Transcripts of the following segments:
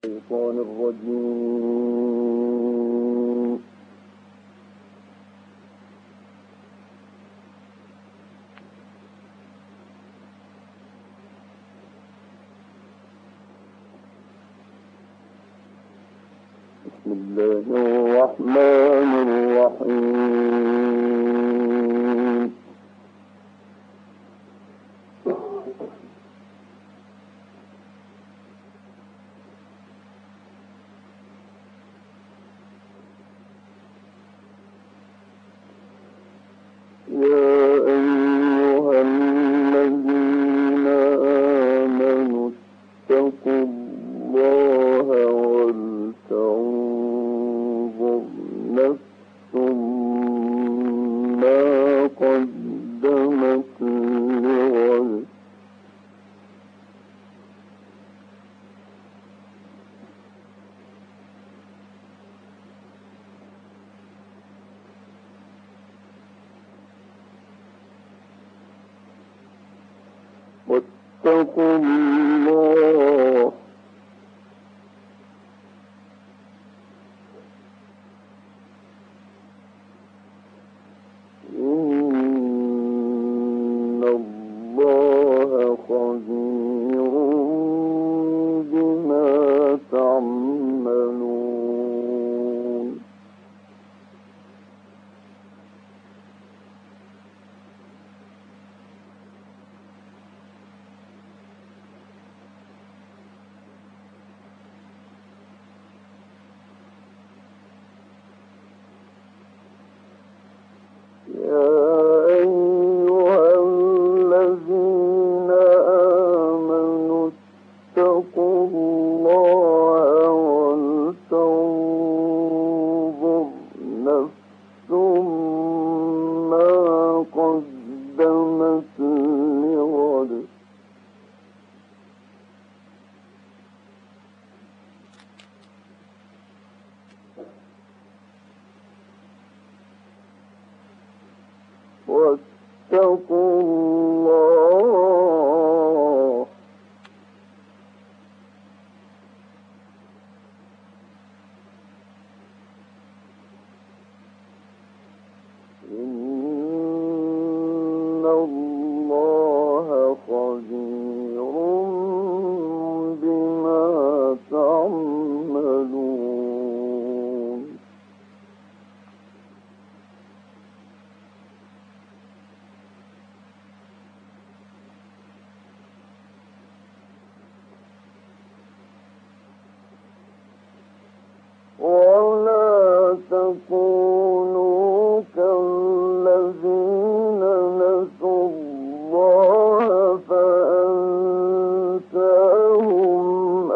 الشيطان الرجيم. بسم الله الرحمن الرحيم. يا أيها الذين آمنوا اتقوا الله ولتنظر نفس ما قدمت لغد واتقوا الله إن الله خبير بما تعملون. يا أيها الذين آمنوا اتقوا الله ولتنظر نفس ما قدمت لغد واتقوا الله إن الله خبير بما تعملون. ولا تكونوا كالذين نسوا الله فأنساهم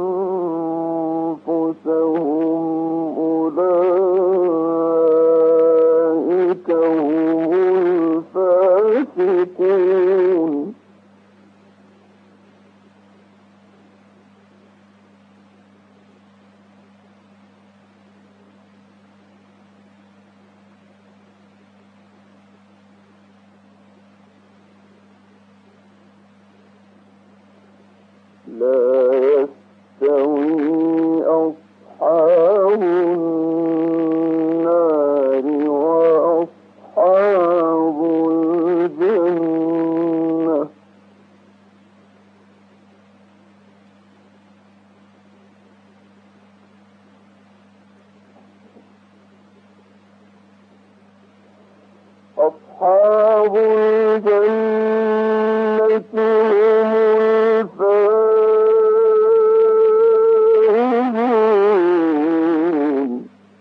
أنفسهم أولئك هم الفاسقون. لا يستوي أصحاب النار وأصحاب الجنة أصحاب الجنة هم الفائزون.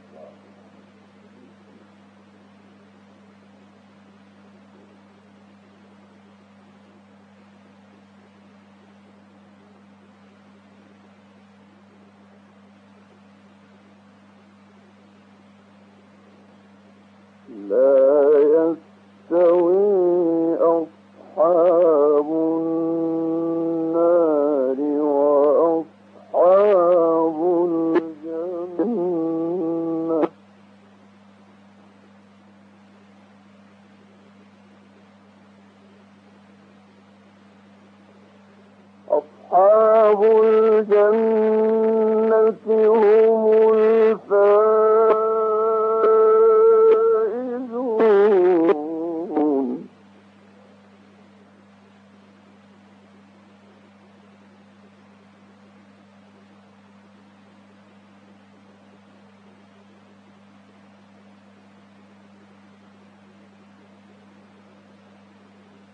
لا يستوي أصحاب النار وأصحاب الجنة أصحاب الجنة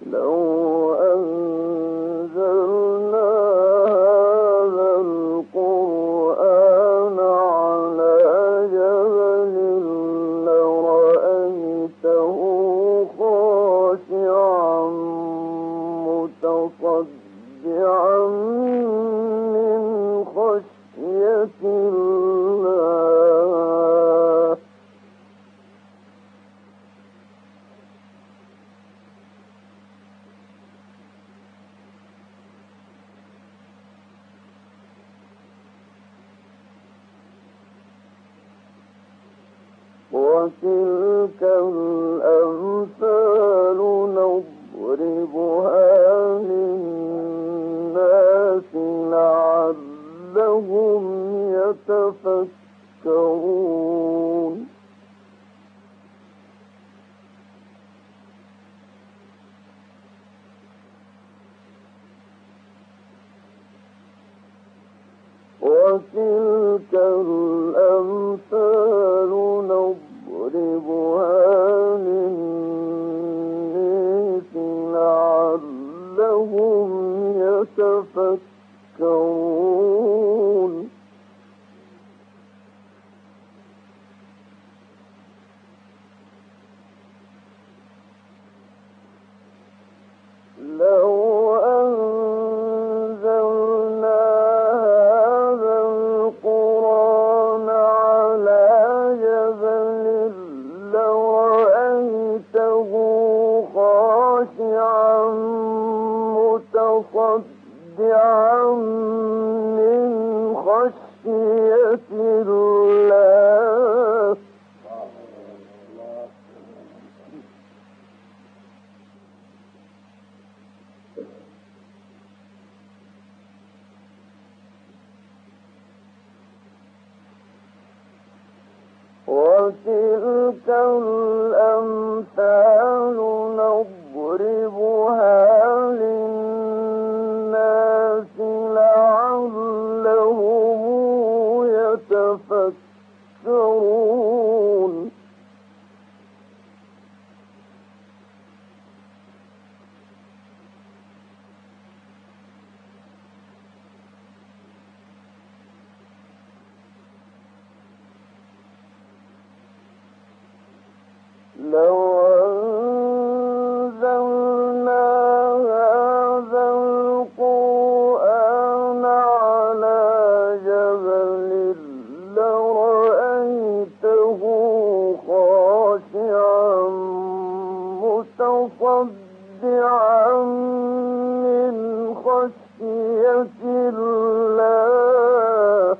لو أنزلنا هذا القرآن على جبل لرأيته خاشعا متصدعا من خشية الله. وتلك الأمثال نضربها للناس لعلهم يتفكرون. وتلك الأمثال نضربها للناس لعلهم يتفكرون. لو أنزلنا هذا القرآن على جبل لرأيته خاشعا متصدعا من خشية الله. وتلك الأمثال نضربها للناس لعلهم يتفكرون. لو أنزلنا هذا القرآن على جبل لرأيته خاشعا متصدعا من خشية الله.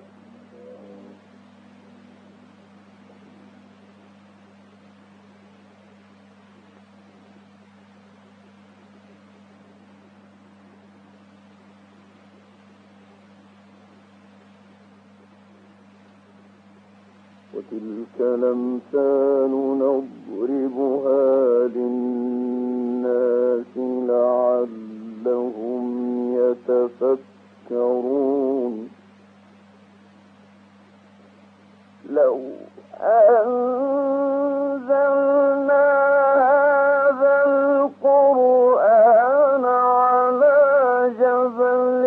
وتلك الأمثال نضربها للناس لعلهم يتفكرون. لو أنزلنا هذا القرآن على جبل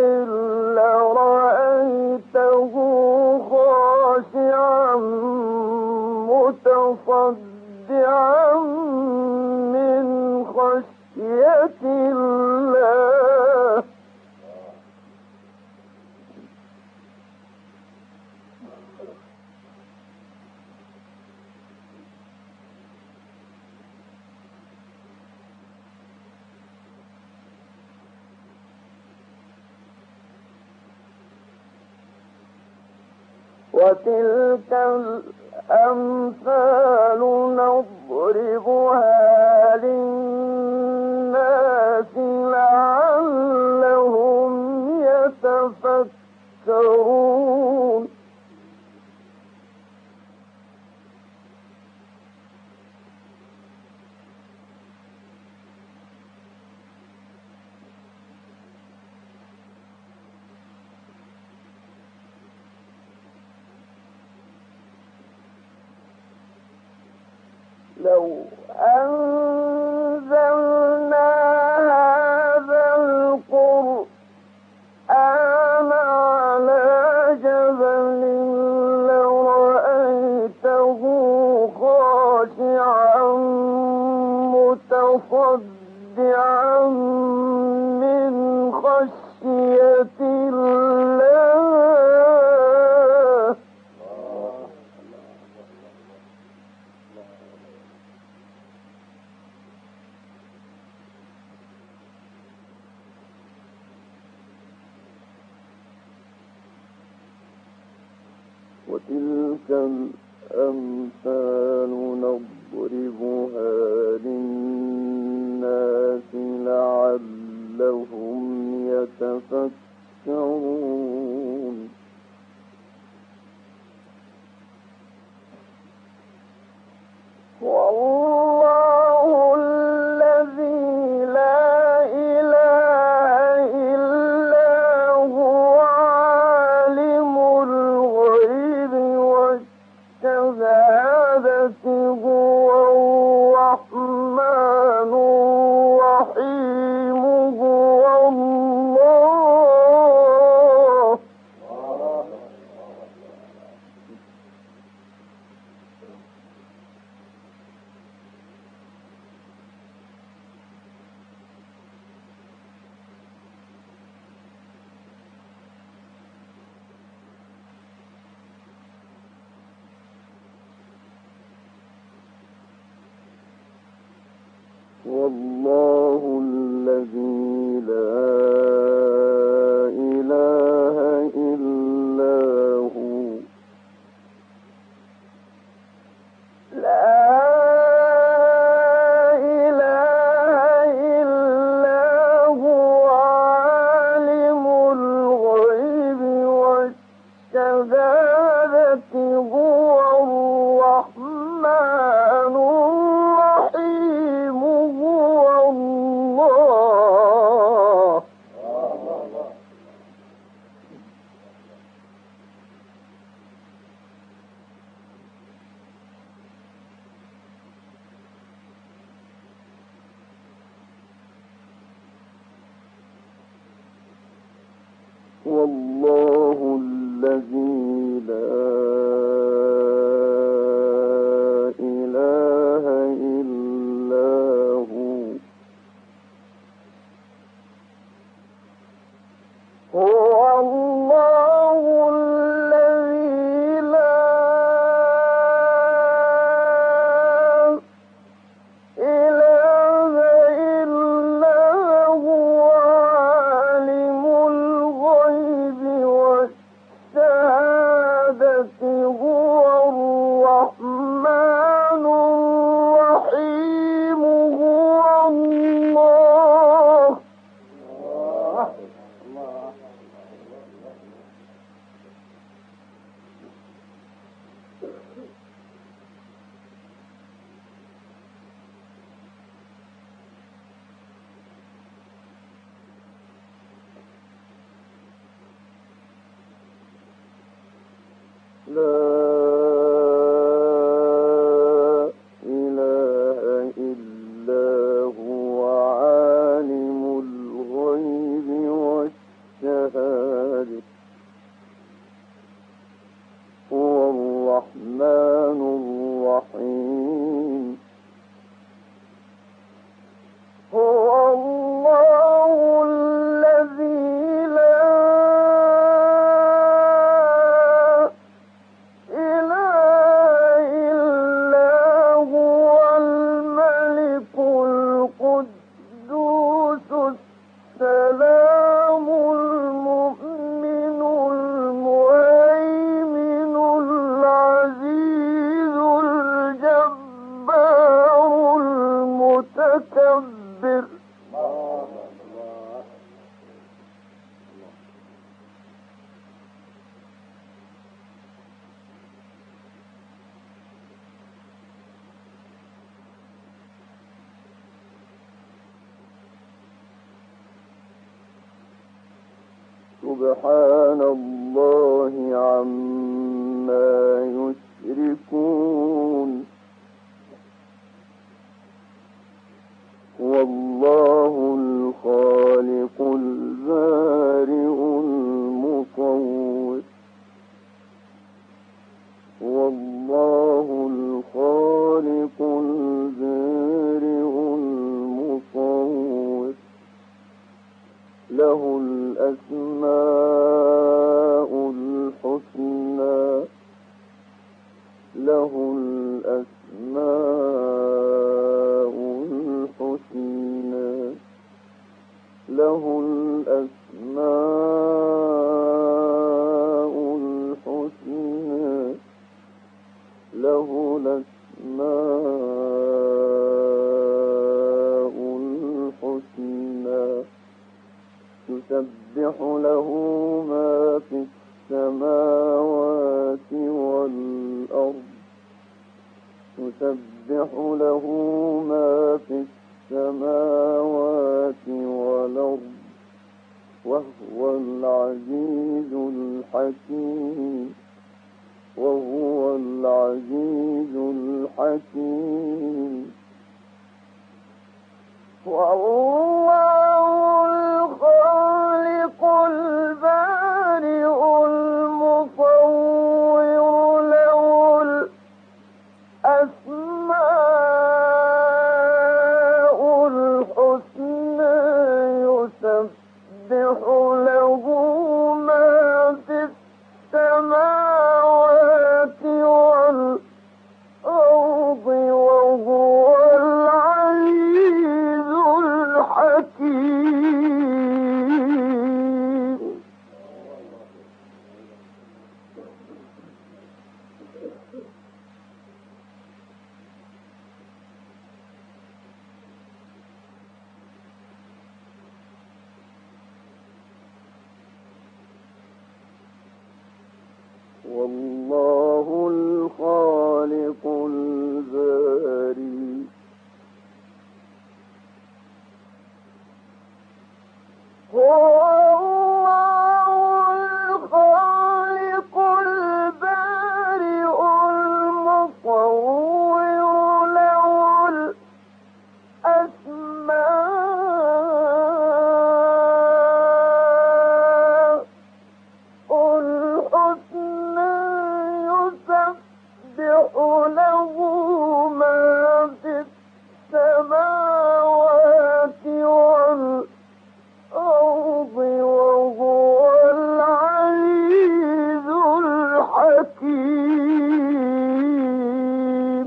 لرأيته خاشعا متصدعا من خشية الله. وتلك الأمثال نضربها للناس لعلهم يتفكرون. لو أنزلنا مصدعا من خشية الله وتلك الأمثال نضربها للناس لعلهم يتفكرون والله الذي لا إله إلا هو عالم الغيب والشهادة هو الرحمن الرحيم هو الله والله الذي لا إله إلا هو لا إله إلا هو عالم الغيب والشهادة هو الرحمن الرحيم هو الله والله الذي لا إله إلا هو هو الله الذي لا إله إلا هو عالم الغيب والشهادة هو الرحمن الرحيم هو الله لا إله إلا هو عالم الغيب والشهادة هو الرحمن الرحيم هو الله الذي لا إله إلا هو الملك القدوس السلام المؤمن المهيمن العزيز الجبار المتكبر سبحان الله عما يشركون والله الخالق البارئ المصور والله الخالق البارئ المصور الأسماء الحسنى يسبح له ما في السماوات والأرض يسبح له ما في السماوات والأرض وهو العزيز الحكيم وهو العزيز الحكيم والله الخالق البارئ المصور له الأسماء الحسنى يسبح له ما في السماوات والأرض وهو العزيز الحكيم والله الخالق البارئ هو الله الخالق البارئ المصور له الأسماء الحسنى يسبح له ما في السماوات والأرض وهو العزيز الحكيم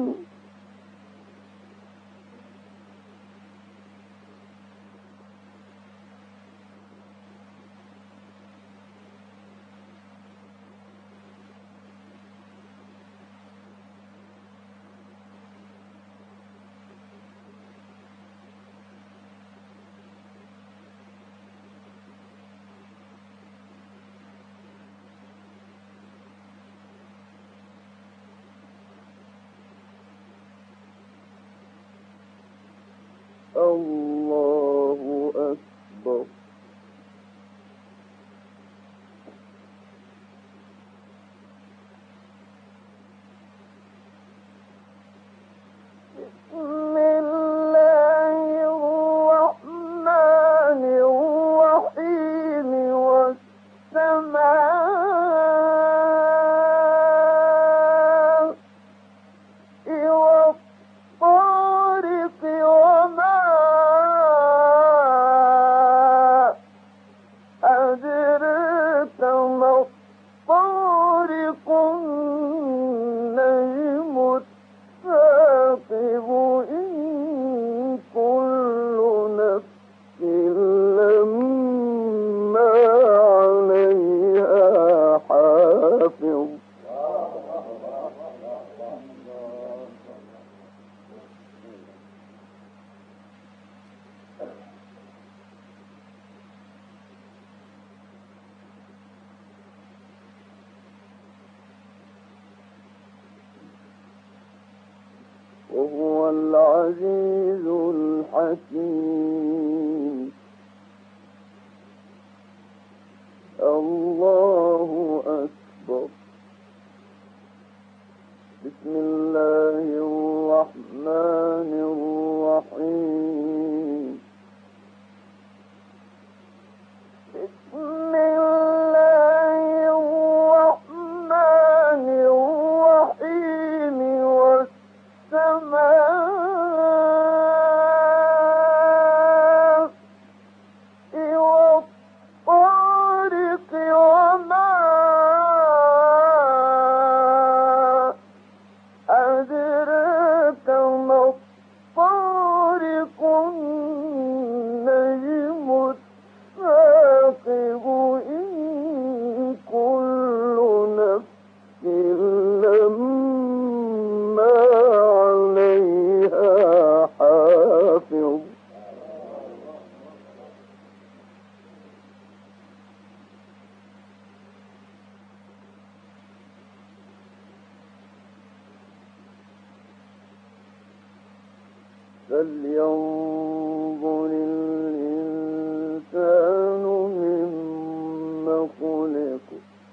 الله أكبر بسم الله الرحمن الرحيم والسماء والطارق وما أدريك ما الطارق النجم الثاقب إن كل نفس لما عليها حافظ وهو العزيز الحكيم الله أكبر بسم الله الرحمن الرحيم بسم الله الرحمن الرحيم والسماء والطارق وما أدريك ما الطارق النجم الثاقب إن كل نفس لما فلينظر الإنسان مما خلق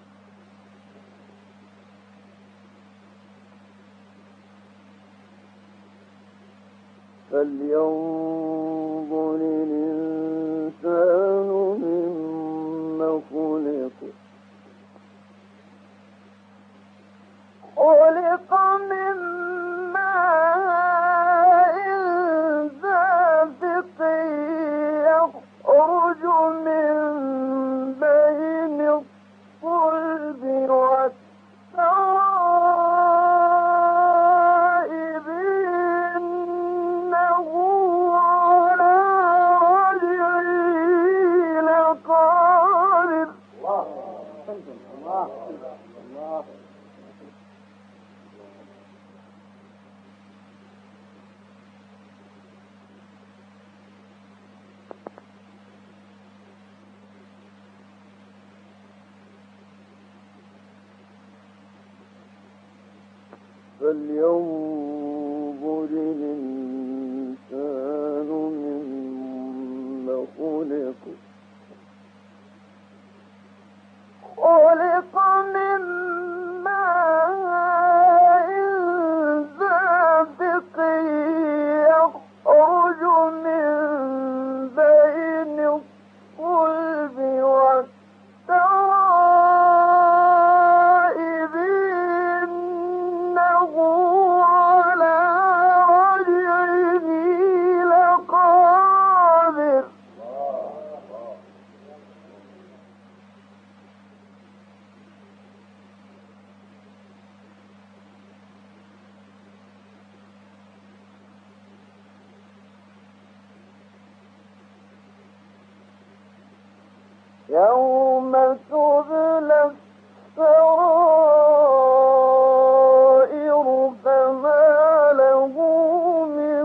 فلينظر الإنسان مما خلق خلق من ماء دافق يخرج من بين الصلب والترائب إنه على رجعه لقادر. الله الله فلينظر الإنسان مما خلق خلق من ماء دافق يخرج من بين الصلب والترائب إنه على رجعه لقادر. يوم تبلى السرائر فما له من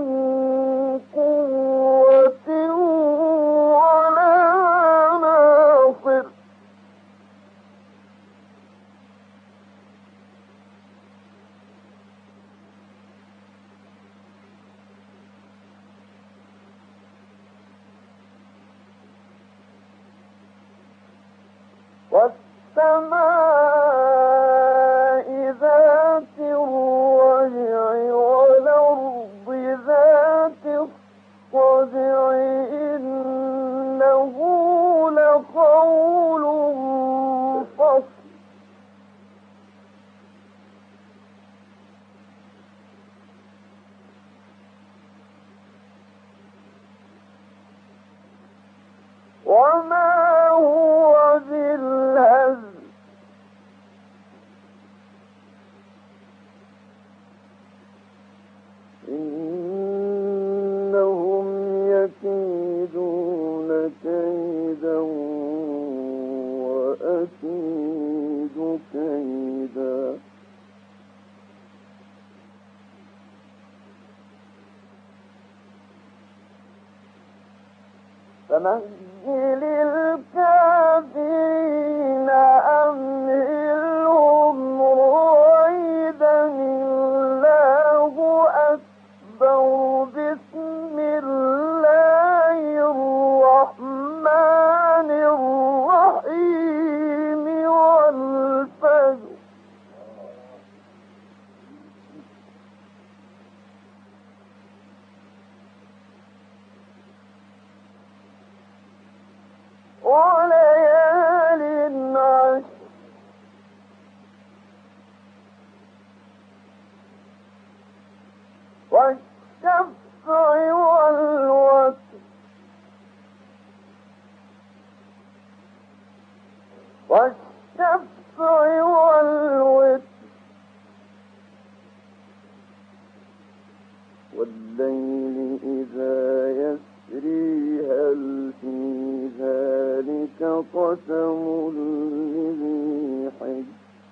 قوة ولا ناصر. والسماء ذات الرجع والأرض ذات الصدع إنه لقول فصل. وما هو بالهزل إنهم يكيدون كيدا وأكيد كيدا. فمهل الكافرين أمهلهم رويدا الله أكبر. بسم الله الرحمن الرحيم والفجر. وليال عشر والشفع والوتر والشفع والوتر والليل إذا يسري هل في ذلك قسم لذي حجر.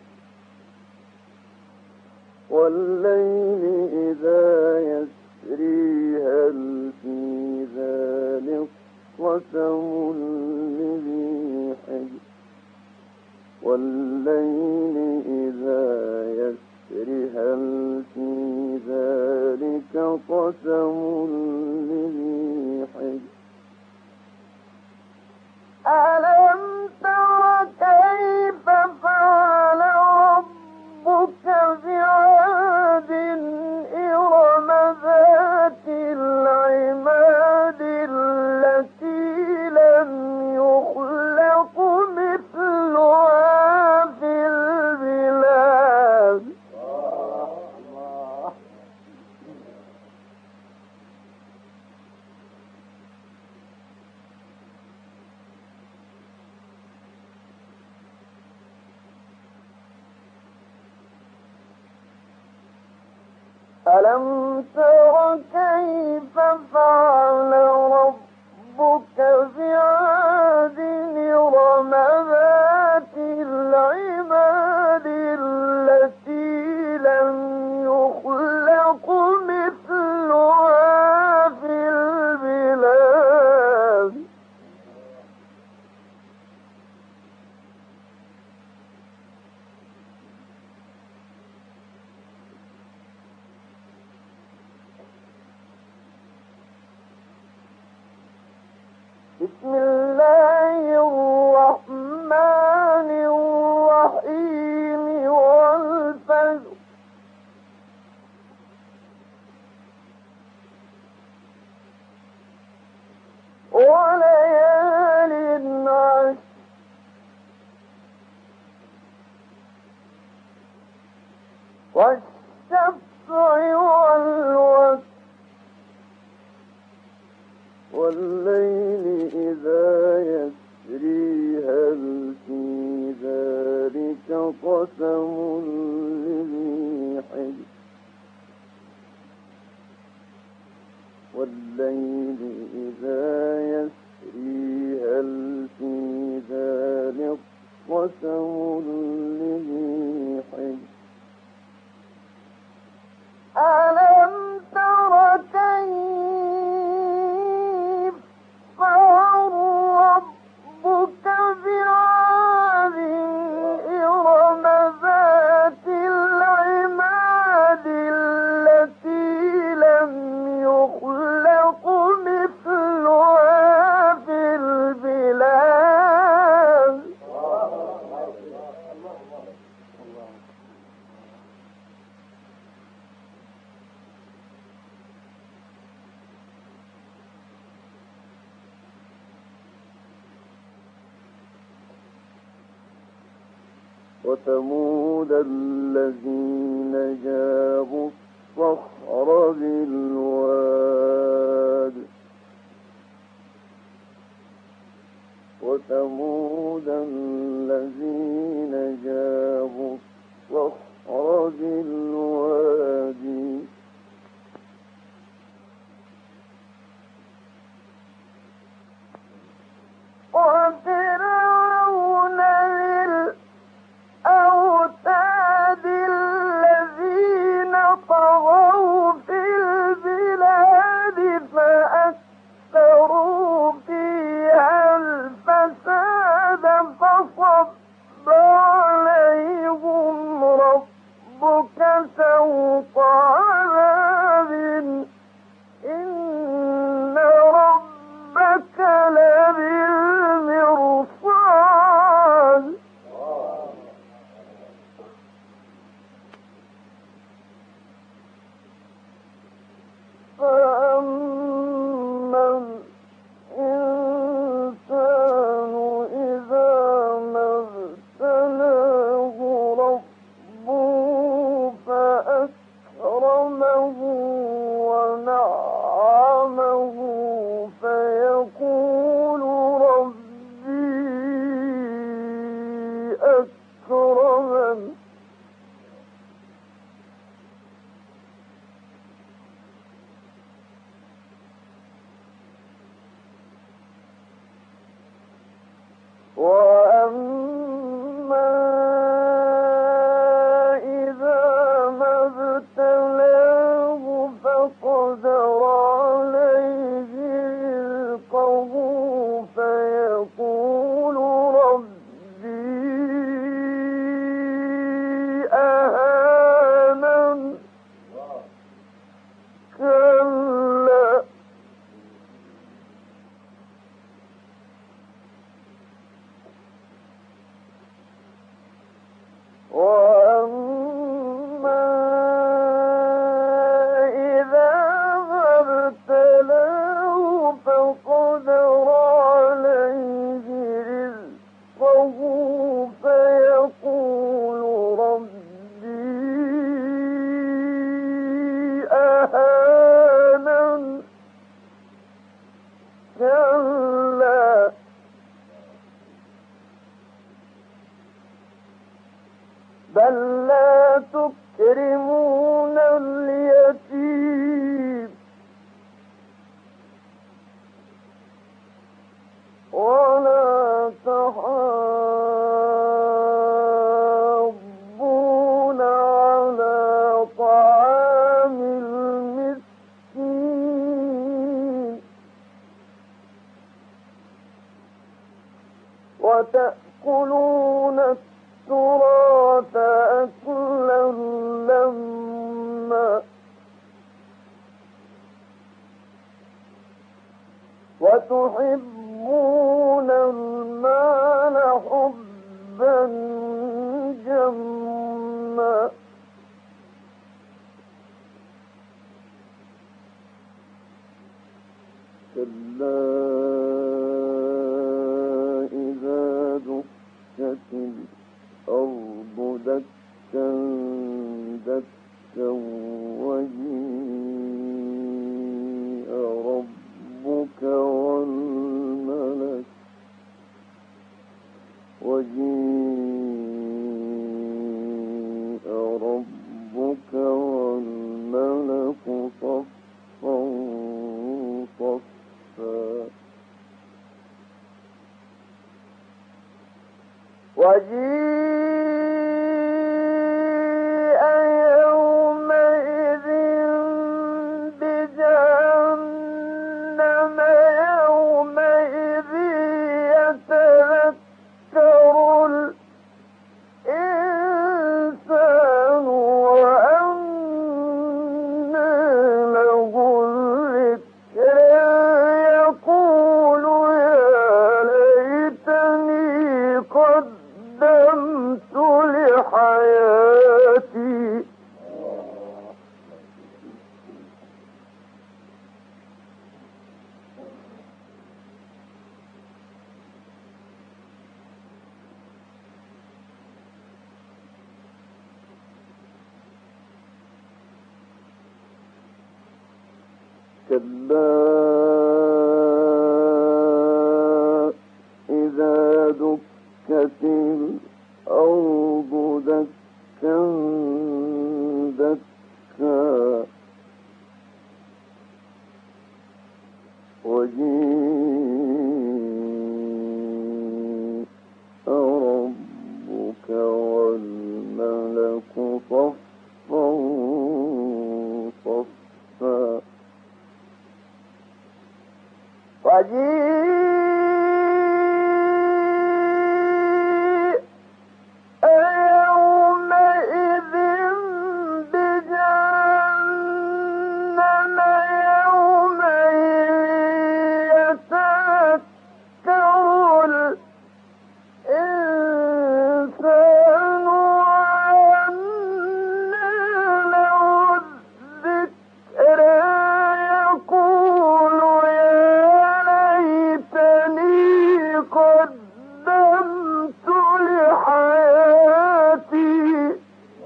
والليل إذا يسري هل في ذلك قسم لذي حجر. والليل إذا يسري هل في ذلك قسم ألم تر كيف فعل ربك بعاد إرم ذات العماد التي لم يخلق مثلها في البلاد بسم الله الرحمن الرحيم والفجر وليال عشر والشفع والوتر والليل إذا يسري هل في ذلك قسم لذي حجر والليل إذا يسري هل في ذلك قسم لذي حجر ألم تر كيف فعل ربك بعاد إرم ذات العماد التي لم يخلق مثلها في البلاد وثمود الذين جابوا الصخر بالواد وثمود الذين جابوا الصخر بالواد وفرعون أوتاد الذين طغوا في البلاد فأكثروا فيها الفساد فصب عليهم ربك سوط عذاب إن ربك لبالمرصاد فأما الإنسان إذا ما ابتلاه ربه فأكرمه ونعمه فيقول ربي أكرمن وأما إذا ما ابتلاه فقدر عليه رزقه فيقول ربي أهانن كلا وتأكلون التراث أكلا لما وتحبون المال حبا جما كلا إذا دكت الأرض دكا دكا وجيء ربك والملك صفا صفا وجيء يومئذ بجهنم يومئذ يتذكر الإنسان وأنى له الذكر يقول يا ليتني قدمت لحياتي كلا إذا دكت الأرض دكا دكا وجيء ربك والملك صفا صفا وجيء يومئذ بجهنم يومئذ يتذكر الإنسان وأنى له الذكر يقول قدمت لحياتي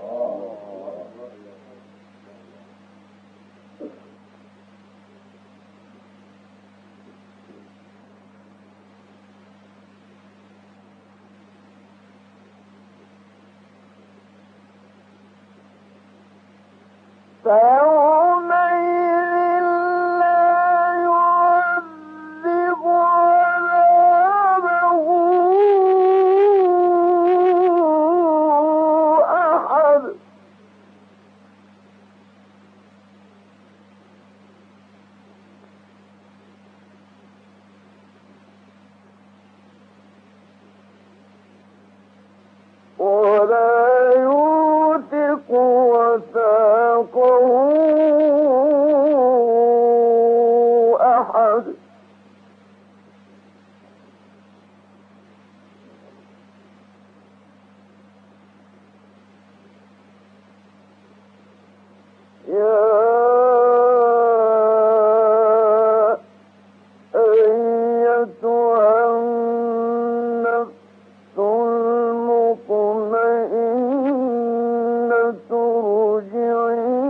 فيومئذ لا يعذب عذابه أحد ولا يوثق وثاقه أحد يا أيتها النفس المطمئنة ارجعي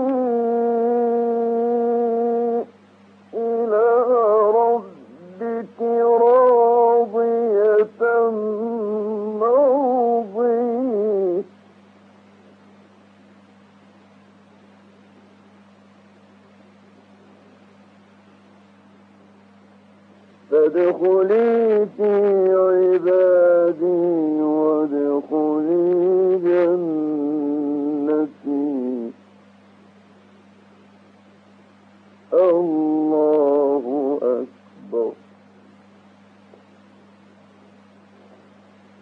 إلى ربك راضية مرضية فادخلي في عبادي وادخلي جنتي الله أكبر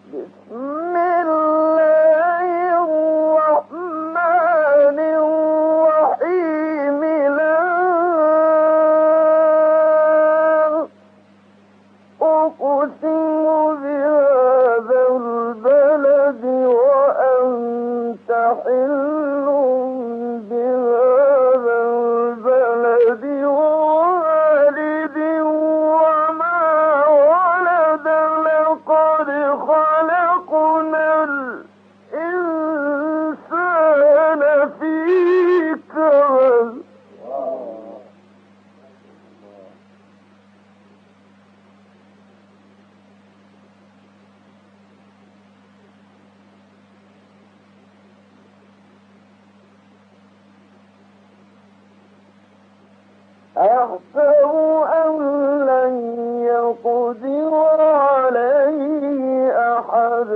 أيحسب أن لن يقدر عليه أحد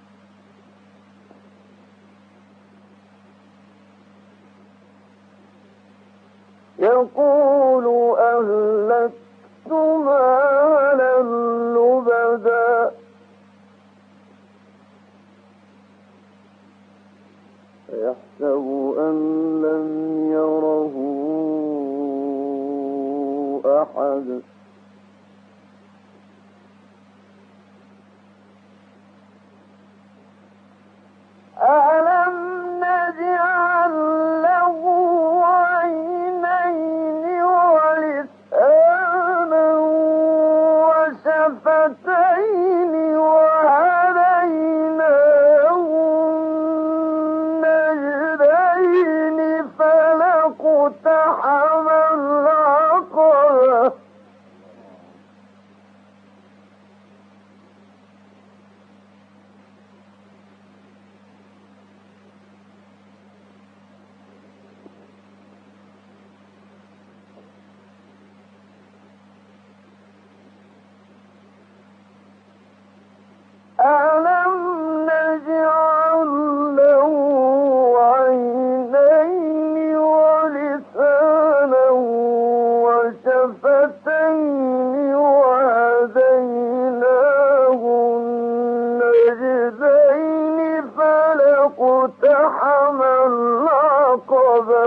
يقول أهلكت مالا لبدا يحسب أن لم يره أحد ألم نجعل له عينين ولسانا وشفتين وهديناه النجدين فلاقتحم العقبة ألم نجعل له عينين ولسانا وشفتين وهديناه النجدين فلاقتحم العقبة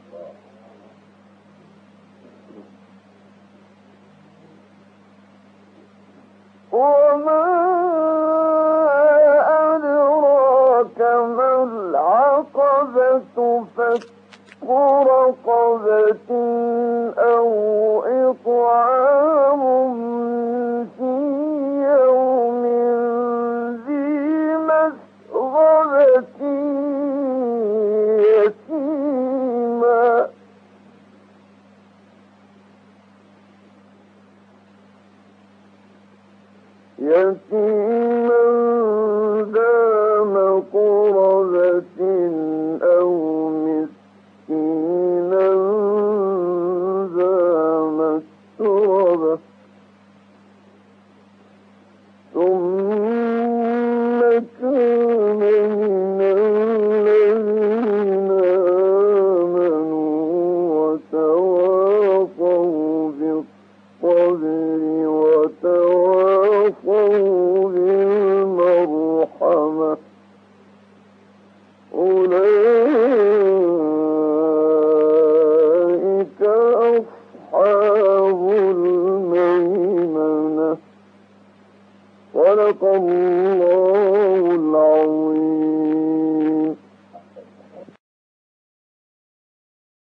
وما ما العقبة فك رقبة أو إطعام في يوم ذي مسغبة يتيما ذا مقربة أو مسكينا ذا مسربة ثم كان من الذين آمنوا وتواصوا بالصبر وتواصوا بالمرحمة أولئك أصحاب الميمنة صدق الله العظيم.